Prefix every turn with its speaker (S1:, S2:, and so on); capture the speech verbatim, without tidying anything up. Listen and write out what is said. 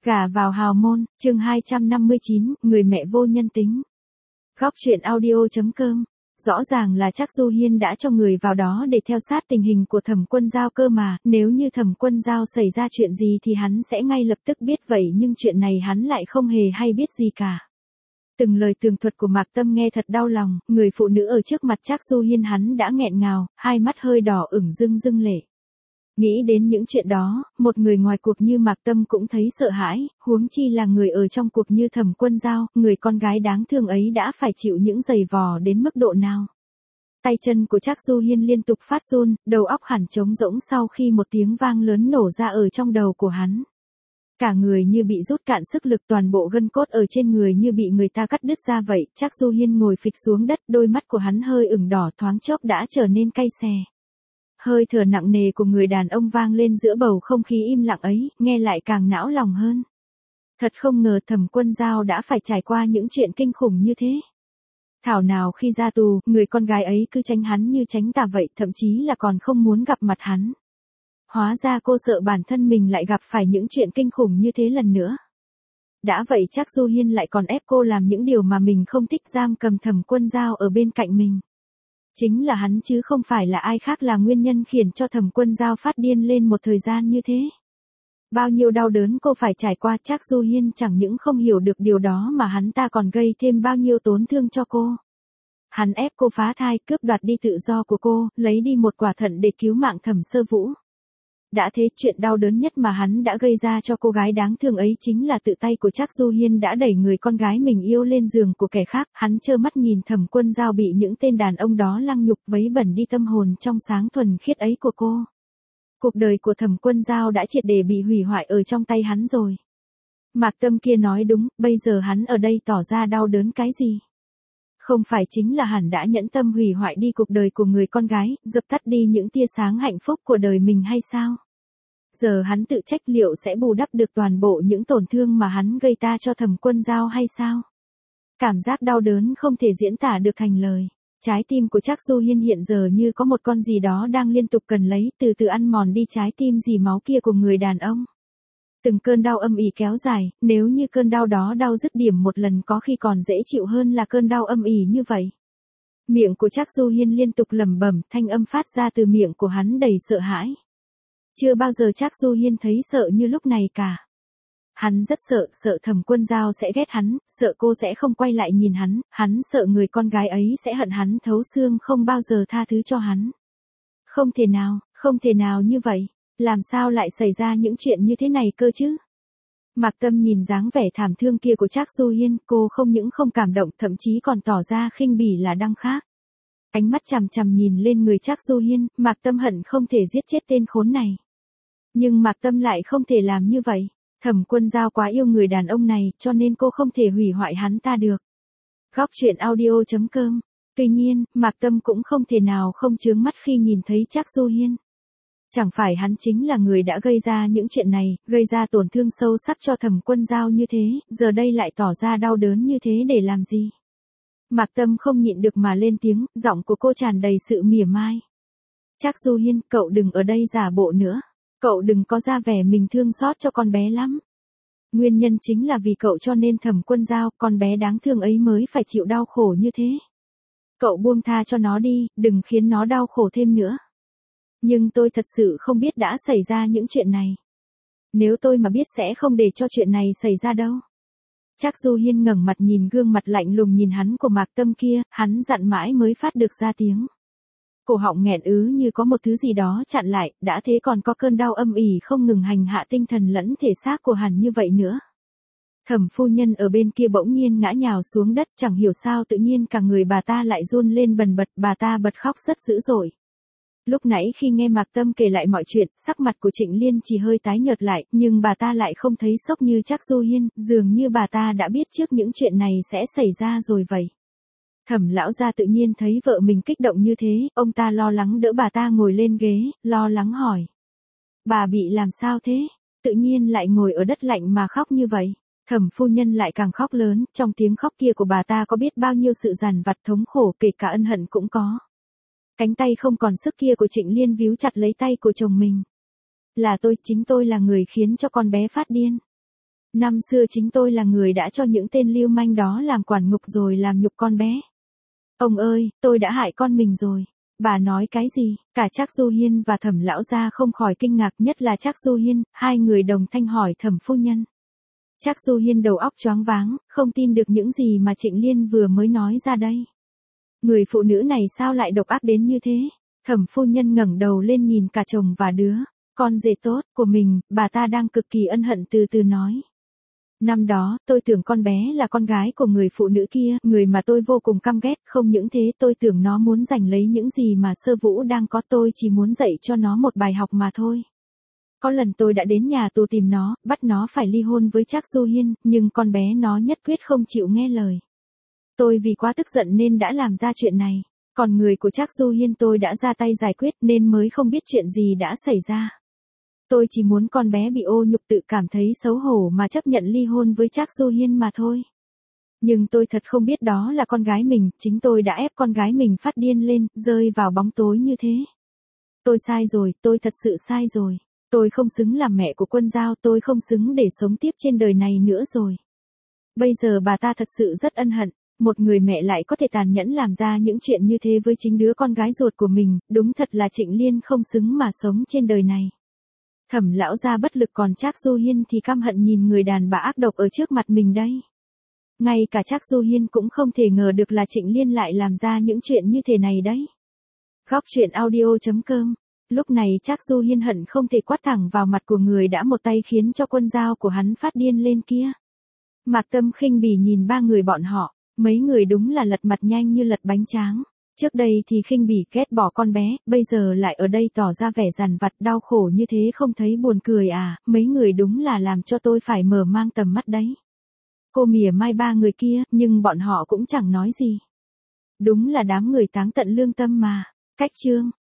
S1: Gả vào hào môn, chương hai trăm năm mươi chín, người mẹ vô nhân tính. Góc truyện audio.com. Rõ ràng là chắc Du Hiên đã cho người vào đó để theo sát tình hình của Thẩm Quân Giao cơ mà, nếu như Thẩm Quân Giao xảy ra chuyện gì thì hắn sẽ ngay lập tức biết vậy, nhưng chuyện này hắn lại không hề hay biết gì cả. Từng lời tường thuật của Mạc Tâm nghe thật đau lòng, người phụ nữ ở trước mặt chắc Du Hiên hắn đã nghẹn ngào, hai mắt hơi đỏ ửng rưng rưng lệ. Nghĩ đến những chuyện đó, một người ngoài cuộc như Mạc Tâm cũng thấy sợ hãi, huống chi là người ở trong cuộc như Thẩm Quân Giao, người con gái đáng thương ấy đã phải chịu những giày vò đến mức độ nào. Tay chân của Trác Du Hiên liên tục phát run, đầu óc hẳn trống rỗng sau khi một tiếng vang lớn nổ ra ở trong đầu của hắn. Cả người như bị rút cạn sức lực, toàn bộ gân cốt ở trên người như bị người ta cắt đứt ra vậy. Trác Du Hiên ngồi phịch xuống đất, đôi mắt của hắn hơi ửng đỏ, thoáng chốc đã trở nên cay xè. Hơi thở nặng nề của người đàn ông vang lên giữa bầu không khí im lặng ấy, nghe lại càng não lòng hơn. Thật không ngờ Thẩm Quân Giao đã phải trải qua những chuyện kinh khủng như thế. Thảo nào khi ra tù, người con gái ấy cứ tránh hắn như tránh tà vậy, thậm chí là còn không muốn gặp mặt hắn. Hóa ra cô sợ bản thân mình lại gặp phải những chuyện kinh khủng như thế lần nữa. Đã vậy chắc Du Hiên lại còn ép cô làm những điều mà mình không thích, giam cầm Thẩm Quân Giao ở bên cạnh mình. Chính là hắn chứ không phải là ai khác là nguyên nhân khiến cho Thẩm Quân Giao phát điên lên một thời gian như thế. Bao nhiêu đau đớn cô phải trải qua, chắc Du Hiên chẳng những không hiểu được điều đó mà hắn ta còn gây thêm bao nhiêu tổn thương cho cô. Hắn ép cô phá thai, cướp đoạt đi tự do của cô, lấy đi một quả thận để cứu mạng Thẩm Sơ Vũ. Đã thế, chuyện đau đớn nhất mà hắn đã gây ra cho cô gái đáng thương ấy chính là tự tay của Trác Du Hiên đã đẩy người con gái mình yêu lên giường của kẻ khác. Hắn trơ mắt nhìn Thẩm Quân Giao bị những tên đàn ông đó lăng nhục, vấy bẩn đi tâm hồn trong sáng thuần khiết ấy của cô. Cuộc đời của Thẩm Quân Giao đã triệt để bị hủy hoại ở trong tay hắn rồi. Mạc Tâm kia nói đúng, bây giờ hắn ở đây tỏ ra đau đớn cái gì? Không phải chính là hắn đã nhẫn tâm hủy hoại đi cuộc đời của người con gái, dập tắt đi những tia sáng hạnh phúc của đời mình hay sao? Giờ hắn tự trách liệu sẽ bù đắp được toàn bộ những tổn thương mà hắn gây ta cho Thẩm Quân Giao hay sao? Cảm giác đau đớn không thể diễn tả được thành lời. Trái tim của Trác Du Hiên hiện giờ như có một con gì đó đang liên tục cần lấy, từ từ ăn mòn đi trái tim dì máu kia của người đàn ông. Từng cơn đau âm ỉ kéo dài, nếu như cơn đau đó đau dứt điểm một lần có khi còn dễ chịu hơn là cơn đau âm ỉ như vậy. Miệng của Trác Du Hiên liên tục lẩm bẩm, thanh âm phát ra từ miệng của hắn đầy sợ hãi. Chưa bao giờ Trác Du Hiên thấy sợ như lúc này cả. Hắn rất sợ, sợ Thẩm Quân Giao sẽ ghét hắn, sợ cô sẽ không quay lại nhìn hắn, hắn sợ người con gái ấy sẽ hận hắn thấu xương, không bao giờ tha thứ cho hắn. Không thể nào, không thể nào như vậy, làm sao lại xảy ra những chuyện như thế này cơ chứ? Mạc Tâm nhìn dáng vẻ thảm thương kia của Trác Du Hiên, cô không những không cảm động, thậm chí còn tỏ ra khinh bỉ là đăng khác. Ánh mắt chằm chằm nhìn lên người Trác Du Hiên, Mạc Tâm hận không thể giết chết tên khốn này. Nhưng Mạc Tâm lại không thể làm như vậy. Thẩm Quân Giao quá yêu người đàn ông này, cho nên cô không thể hủy hoại hắn ta được. Góc truyện audio.com. Tuy nhiên, Mạc Tâm cũng không thể nào không chướng mắt khi nhìn thấy Trác Du Hiên. Chẳng phải hắn chính là người đã gây ra những chuyện này, gây ra tổn thương sâu sắc cho Thẩm Quân Giao như thế, giờ đây lại tỏ ra đau đớn như thế để làm gì? Mạc Tâm không nhịn được mà lên tiếng, giọng của cô tràn đầy sự mỉa mai. Trác Du Hiên, cậu đừng ở đây giả bộ nữa. Cậu đừng có ra vẻ mình thương xót cho con bé lắm. Nguyên nhân chính là vì cậu cho nên Thẩm Quân Giao, con bé đáng thương ấy mới phải chịu đau khổ như thế. Cậu buông tha cho nó đi, đừng khiến nó đau khổ thêm nữa. Nhưng tôi thật sự không biết đã xảy ra những chuyện này. Nếu tôi mà biết sẽ không để cho chuyện này xảy ra đâu. Trác Du Hiên ngẩng mặt nhìn gương mặt lạnh lùng nhìn hắn của Mạc Tâm kia, hắn dặn mãi mới phát được ra tiếng. Cổ họng nghẹn ứ như có một thứ gì đó chặn lại, đã thế còn có cơn đau âm ỉ không ngừng hành hạ tinh thần lẫn thể xác của hắn như vậy nữa. Thẩm phu nhân ở bên kia bỗng nhiên ngã nhào xuống đất, chẳng hiểu sao tự nhiên cả người bà ta lại run lên bần bật, bà ta bật khóc rất dữ dội. Lúc nãy khi nghe Mạc Tâm kể lại mọi chuyện, sắc mặt của Trịnh Liên chỉ hơi tái nhợt lại, nhưng bà ta lại không thấy sốc như Trác Du Hiên, dường như bà ta đã biết trước những chuyện này sẽ xảy ra rồi vậy. Thẩm lão gia tự nhiên thấy vợ mình kích động như thế, ông ta lo lắng đỡ bà ta ngồi lên ghế, lo lắng hỏi. Bà bị làm sao thế? Tự nhiên lại ngồi ở đất lạnh mà khóc như vậy. Thẩm phu nhân lại càng khóc lớn, trong tiếng khóc kia của bà ta có biết bao nhiêu sự dằn vặt thống khổ, kể cả ân hận cũng có. Cánh tay không còn sức kia của Trịnh Liên víu chặt lấy tay của chồng mình. Là tôi, chính tôi là người khiến cho con bé phát điên. Năm xưa chính tôi là người đã cho những tên lưu manh đó làm quản ngục rồi làm nhục con bé. Ông ơi, tôi đã hại con mình rồi. Bà nói cái gì? Cả Trác Du Hiên và Thẩm lão gia không khỏi kinh ngạc, nhất là Trác Du Hiên, hai người đồng thanh hỏi Thẩm phu nhân. Trác Du Hiên đầu óc choáng váng, không tin được những gì mà Trịnh Liên vừa mới nói ra đây. Người phụ nữ này sao lại độc ác đến như thế? Thẩm phu nhân ngẩng đầu lên nhìn cả chồng và đứa con rể tốt của mình, bà ta đang cực kỳ ân hận từ từ nói. Năm đó, tôi tưởng con bé là con gái của người phụ nữ kia, người mà tôi vô cùng căm ghét, không những thế tôi tưởng nó muốn giành lấy những gì mà Sơ Vũ đang có, tôi chỉ muốn dạy cho nó một bài học mà thôi. Có lần tôi đã đến nhà tù tìm nó, bắt nó phải ly hôn với Trác Du Hiên, nhưng con bé nó nhất quyết không chịu nghe lời. Tôi vì quá tức giận nên đã làm ra chuyện này, còn người của Trác Du Hiên tôi đã ra tay giải quyết nên mới không biết chuyện gì đã xảy ra. Tôi chỉ muốn con bé bị ô nhục tự cảm thấy xấu hổ mà chấp nhận ly hôn với Trác Du Hiên mà thôi. Nhưng tôi thật không biết đó là con gái mình, chính tôi đã ép con gái mình phát điên lên, rơi vào bóng tối như thế. Tôi sai rồi, tôi thật sự sai rồi. Tôi không xứng làm mẹ của Quân Giao, tôi không xứng để sống tiếp trên đời này nữa rồi. Bây giờ bà ta thật sự rất ân hận, một người mẹ lại có thể tàn nhẫn làm ra những chuyện như thế với chính đứa con gái ruột của mình, đúng thật là Trịnh Liên không xứng mà sống trên đời này. Thẩm lão gia bất lực, còn Trác Du Hiên thì căm hận nhìn người đàn bà ác độc ở trước mặt mình đây. Ngay cả Trác Du Hiên cũng không thể ngờ được là Trịnh Liên lại làm ra những chuyện như thế này đấy. Góc truyện audio chấm com. Lúc này Trác Du Hiên hận không thể quát thẳng vào mặt của người đã một tay khiến cho Quân Giao của hắn phát điên lên kia. Mạc Tâm khinh bỉ nhìn ba người bọn họ, mấy người đúng là lật mặt nhanh như lật bánh tráng. Trước đây thì khinh bỉ ghét bỏ con bé, bây giờ lại ở đây tỏ ra vẻ dằn vặt đau khổ như thế, không thấy buồn cười à, mấy người đúng là làm cho tôi phải mở mang tầm mắt đấy. Cô mỉa mai ba người kia, nhưng bọn họ cũng chẳng nói gì. Đúng là đám người táng tận lương tâm mà. Cách chương